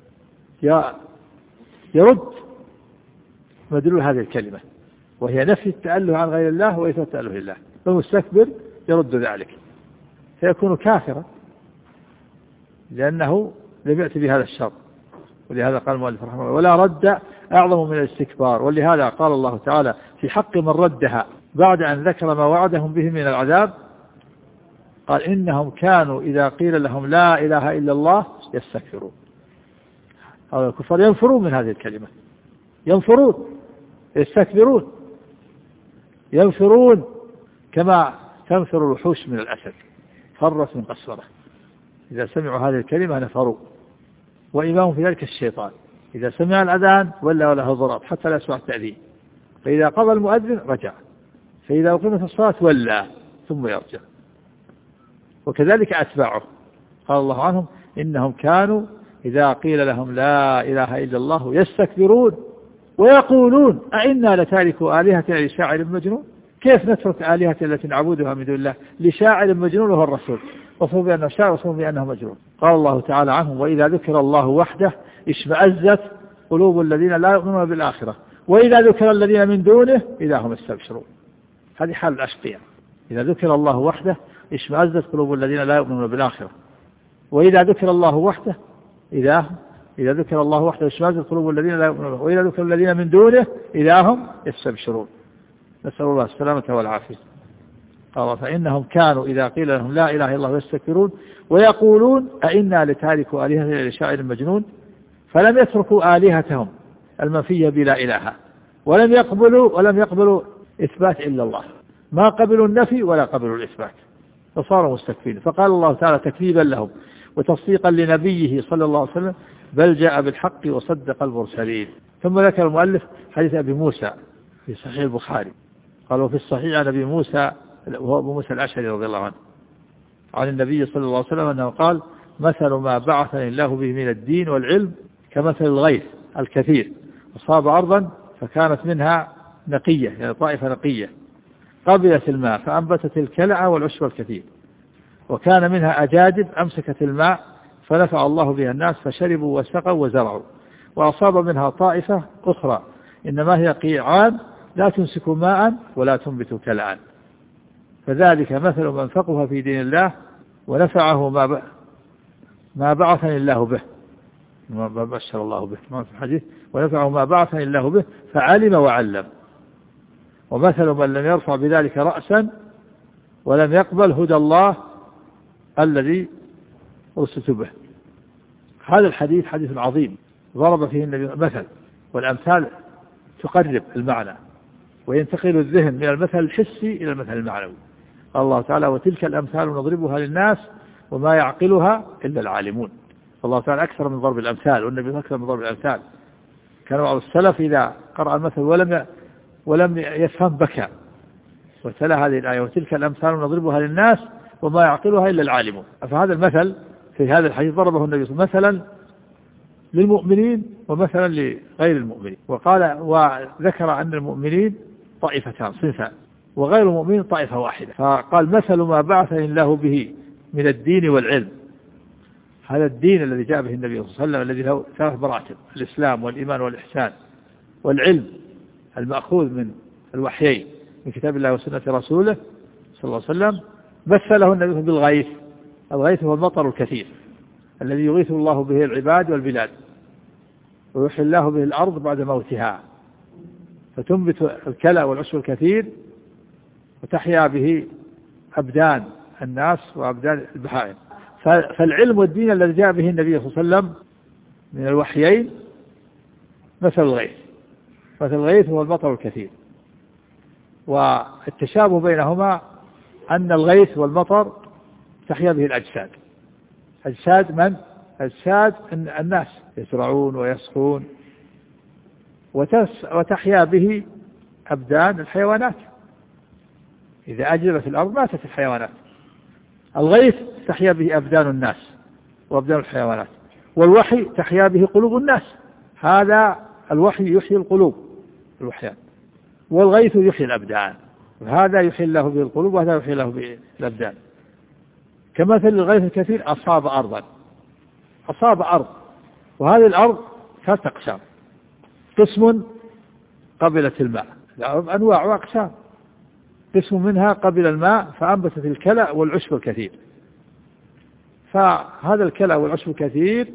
يرد مدلول هذه الكلمة، وهي نفي التأله عن غير الله وإثبات التأله لله. فالمستكبر يرد ذلك فيكون كافرا لأنه لم يأتي بهذا الشرط. ولهذا قال المؤلف رحمه الله ولا رد أعظم من الاستكبار. ولهذا قال الله تعالى في حق من ردها بعد أن ذكر ما وعدهم به من العذاب قال إنهم كانوا إذا قيل لهم لا إله إلا الله يستكبرون. هؤلاء الكفار ينفرون من هذه الكلمة، ينفرون يستكبرون، ينفرون كما تنفر الوحوش من الأسد، فرت من قسورة. إذا سمعوا هذه الكلمة نفروا. وإمام في ذلك الشيطان إذا سمع الأذان ولا له ضرب حتى لا يسمع التأذين، فإذا قضى المؤذن رجع، فإذا أقيمت الصلاة ولى ثم يرجع. وكذلك أتباعه قال الله عنهم إنهم كانوا إذا قيل لهم لا إله إلا الله يستكبرون ويقولون أئنا لتاركوا آلهتنا لشاعر مجنون. كيف نترك آلهة التي نعبدها من دون الله لشاعر مجنون وهو الرسول، وصفوا بأنه شاعر وصفوا بأنه مجنون. قال الله تعالى عنهم وإذا ذكر الله وحده اشمأزت قلوب الذين لا يؤمنون بالآخرة وإذا ذكر الذين من دونه إذا هم يستبشرون. هذه حال الأشقياء. إذا ذكر الله وحده اشمأزت قلوب الذين لا يؤمنون بالآخرة وإذا ذكر الله وحده إذا ذكر الله وحده اشمأزت قلوب الذين لا يؤمنون وإذا ذكر الذين من دونه إذا هم يستبشرون. نسأل الله السلامة والعافية. قال فإنهم كانوا إذا قيل لهم لا إله إلا الله يستكبرون ويقولون أئنا لتاركوا آلهتنا لشاعر مجنون. فلم يتركوا آلهتهم المنفية بلا إله ولم يقبلوا إثبات إلا الله، ما قبلوا النفي ولا قبلوا الإثبات، فصاروا مستكبرين. فقال الله تعالى تكذيبا لهم وتصديقا لنبيه صلى الله عليه وسلم بل جاء بالحق وصدق المرسلين. ثم ذكر المؤلف حديث أبي موسى في صحيح البخاري قال وفي الصحيح عن أبي موسى وهو أبو موسى الأشعري رضي الله عنه عن النبي صلى الله عليه وسلم أنه قال مثل ما بعثني الله به من الدين والعلم كمثل الغيث الكثير أصاب أرضا فكانت منها نقية يعني طائفة نقية قبلت الماء فأنبتت الكلع والعشب الكثير وكان منها أجادب أمسكت الماء فنفع الله بها الناس فشربوا وسقوا وزرعوا وأصاب منها طائفة أخرى إنما هي قيعان لا تمسك ماء ولا تنبت كلعا فذلك مثل من فقه في دين الله ونفعه ما بعثني الله به ما بشر الله به ما في الحديث ونفعه ما بعثني الله به فعلم وعلم ومثل من لم يرفع بذلك رأسا ولم يقبل هدى الله الذي أرسلت به. هذا الحديث حديث عظيم ضرب فيه النبي مثل، والأمثال تقرب المعنى وينتقل الذهن من المثل الحسي إلى المثل المعنوي. قال الله تعالى وتلك الأمثال نضربها للناس وما يعقلها إلا العالمون. الله تعالى أكثر من ضرب الأمثال والنبي أكثر من ضرب الأمثال. كان بعض السلف إذا قرأ المثل ولم يفهم بكى وتلا هذه الآية وتلك الأمثال نضربها للناس وما يعقلها إلا العالمون. فهذا المثل في هذا الحديث ضربه النبي مثلا للمؤمنين ومثلا لغير المؤمنين وذكر أن المؤمنين طائفتان صنفان وغير المؤمنين طائفة واحدة. فقال مثل ما بعثني الله به من الدين والعلم. هذا الدين الذي جاء به النبي صلى الله عليه وسلم الذي له 3 مراتب الإسلام والإيمان والإحسان والعلم المأخوذ من الوحيين من كتاب الله وسنة رسوله صلى الله عليه وسلم. مثله النبي بالغيث. الغيث هو المطر الكثير الذي يغيث الله به العباد والبلاد ويحيي الله به الأرض بعد موتها فتنبت الكلى والعشب الكثير وتحيا به أبدان الناس وأبدان البهائم. فالعلم والدين الذي جاء به النبي صلى الله عليه وسلم من الوحيين مثل الغيث. مثل الغيث هو المطر الكثير. والتشابه بينهما أن الغيث والمطر تحيا به الأجساد. أجساد من؟ أجساد الناس يزرعون ويسقون وتحيا به أبدان الحيوانات. إذا أجرت الأرض ماتت الحيوانات. الغيث تحيا به أبدان الناس وأبدان الحيوانات. والوحي تحيا به قلوب الناس. هذا الوحي يحيي القلوب الوحيان والغيث يحيي الأبدان هذا يحيي الله به القلوب وهذا يحيي الله به الأبدان. كمثل الغيث الكثير أصاب أرضا، أصاب أرض، وهذه الأرض 3 أقسام: قسم قبلت الماء، أنواع وأقسام، قسم منها قبل الماء فأنبتت الكلأ والعشب الكثير، فهذا الكلأ والعشب الكثير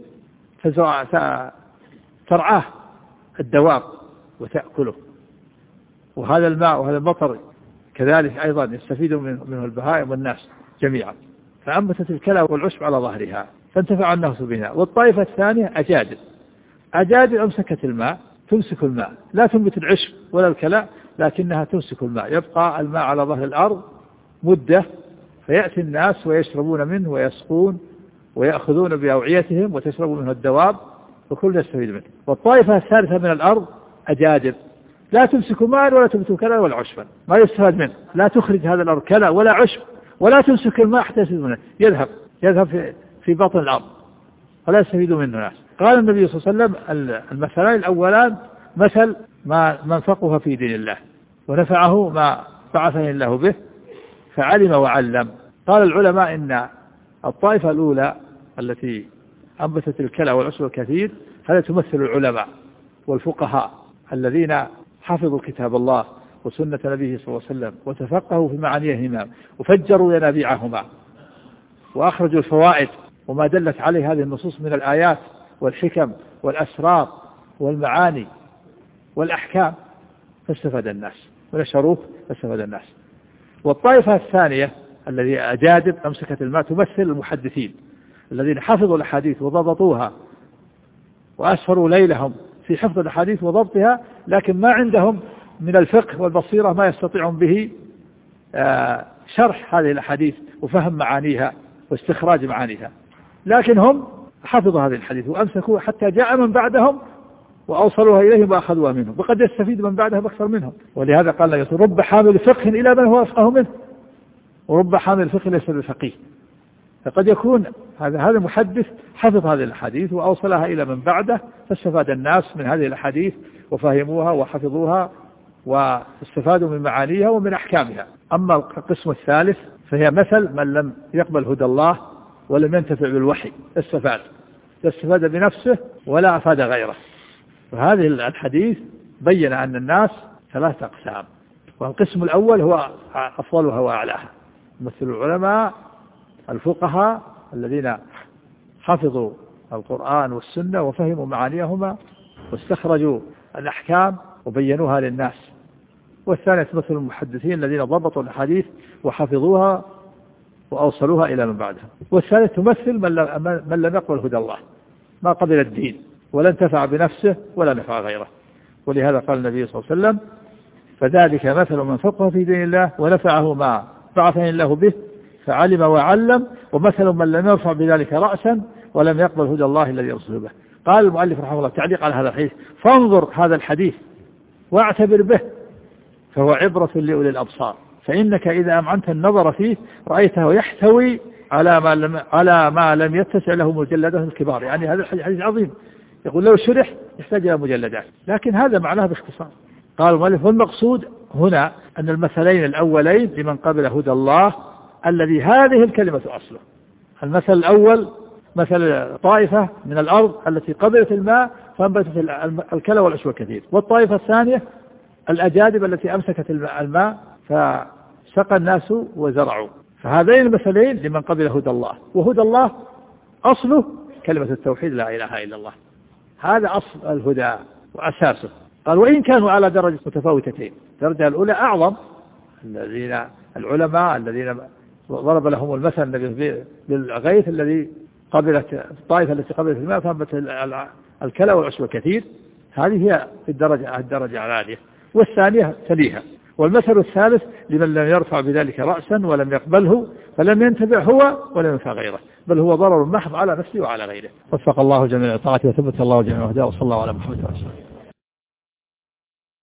ترعاه الدواب وتأكله، وهذا الماء وهذا المطر كذلك أيضا يستفيد منه البهائم والناس جميعا، فأنبتت الكلأ والعشب على ظهرها فانتفع الناس بها. والطائفة الثانية أجادل أمسكت الماء، تمسك الماء، لا تنبت العشب ولا الكلأ لكنها تمسك الماء، يبقى الماء على ظهر الأرض مدة، فيأتي الناس ويشربون منه ويسقون ويأخذون بأوعيتهم وتشرب منه الدواب وكل يستفيد منه. والطائفة الثالثة من الأرض أجادل، لا تمسك ماء ولا تنبت كلأ ولا عشبا، ما يستفاد منه، لا تخرج هذا الأرض كلأ ولا عشب ولا تمسك الماء حتى يستفيد منه، يذهب في بطن الأرض ولا يستفيد منه الناس. قال النبي صلى الله عليه وسلم: المثلان الأولان مثل من فقه في دين الله ونفعه ما بعثني الله به فعلم وعلم. قال العلماء إن الطائفة الأولى التي أنبتت الكلى والعشب الكثير هذا تمثل العلماء والفقهاء الذين حفظوا كتاب الله وسنة نبيه صلى الله عليه وسلم وتفقهوا في معانيهما وفجروا ينابيعهما وأخرجوا الفوائد وما دلت عليه هذه النصوص من الآيات والحكم والأسرار والمعاني والأحكام، فاستفاد الناس ونشروه فاستفاد الناس. والطائفة الثانية الذي أجادب أمسكت الماء تمثل المحدثين الذين حفظوا الأحاديث وضبطوها وأسفروا ليلهم في حفظ الأحاديث وضبطها، لكن ما عندهم من الفقه والبصيرة ما يستطيعون به شرح هذه الأحاديث وفهم معانيها واستخراج معانيها، لكن هم حفظوا هذه الحديث وأمسكوا حتى جاء من بعدهم وأوصلوها إليهم وأخذوها منهم، وقد يستفيد من بعدهم أكثر منهم. ولهذا قال الله: رب حامل فقه إلى من هو أفقه منه، ورب حامل فقه ليس بفقيه. فقد يكون هذا المحدث حفظ هذه الحديث وأوصلها إلى من بعده فاستفاد الناس من هذه الحديث وفهموها وحفظوها واستفادوا من معانيها ومن أحكامها. أما القسم الثالث فهي مثل من لم يقبل هدى الله ولم ينتفع بالوحي، استفاد بنفسه ولا أفاد غيره. وهذه الحديث بين أن الناس 3 أقسام، والقسم الأول هو أفضلها وأعلاها، مثل العلماء الفقهاء الذين حفظوا القرآن والسنة وفهموا معانيهما واستخرجوا الأحكام وبينوها للناس. والثانية مثل المحدثين الذين ضبطوا الحديث وحفظوها وأوصلوها إلى من بعدها. والثالث تمثل من لم يقبل هدى الله، ما قبل الدين ولا انتفع بنفسه ولا نفع غيره. ولهذا قال النبي صلى الله عليه وسلم: فذلك مثل من فقه في دين الله ونفعه ما بعثني الله به فعلم وعلم، ومثل من لم يرفع بذلك رأسا ولم يقبل هدى الله الذي أرسل به. قال المؤلف رحمه الله تعليق على هذا الحديث: فانظر هذا الحديث واعتبر به فهو عبرة لأولي الأبصار، فإنك إذا أمعنت النظر فيه رأيته يحتوي على ما لم يتسع له مجلدات الكبار. يعني هذا الحديث عظيم، يقول لو شرح يحتاج إلى مجلدات، لكن هذا معناه باختصار. قال المؤلف: والمقصود هنا أن المثلين الأولين لمن قبل هدى الله الذي هذه الكلمة أصله. المثل الأول مثل طائفة من الأرض التي قبلت الماء فأنبتت الكلى والعشب الكثير، والطائفة الثانية الأجادب التي أمسكت الماء فسقى الناس وزرعوا. فهذين المثلين لمن قبل هدى الله، وهدى الله أصله كلمة التوحيد لا إله إلا الله، هذا أصل الهدى وأساسه. قال: وإن كانوا على درجة متفاوتتين، الدرجة الأولى أعظم، العلماء الذين ضرب لهم المثل بالغيث الذي قبلت الطائفة التي قبلت الماء فأنبت الكلى والعشب الكثير، هذه هي الدرجة العالية، والثانية تليها. والمثل الثالث لمن لم يرفع بذلك رأسا ولم يقبله فلم ينتفع هو ولم ينفع غيره، بل هو ضرر محض على نفسه وعلى غيره. وفق الله جميع طاعته وثبت الله جميع هداه، وصلى الله على محمد وسلم.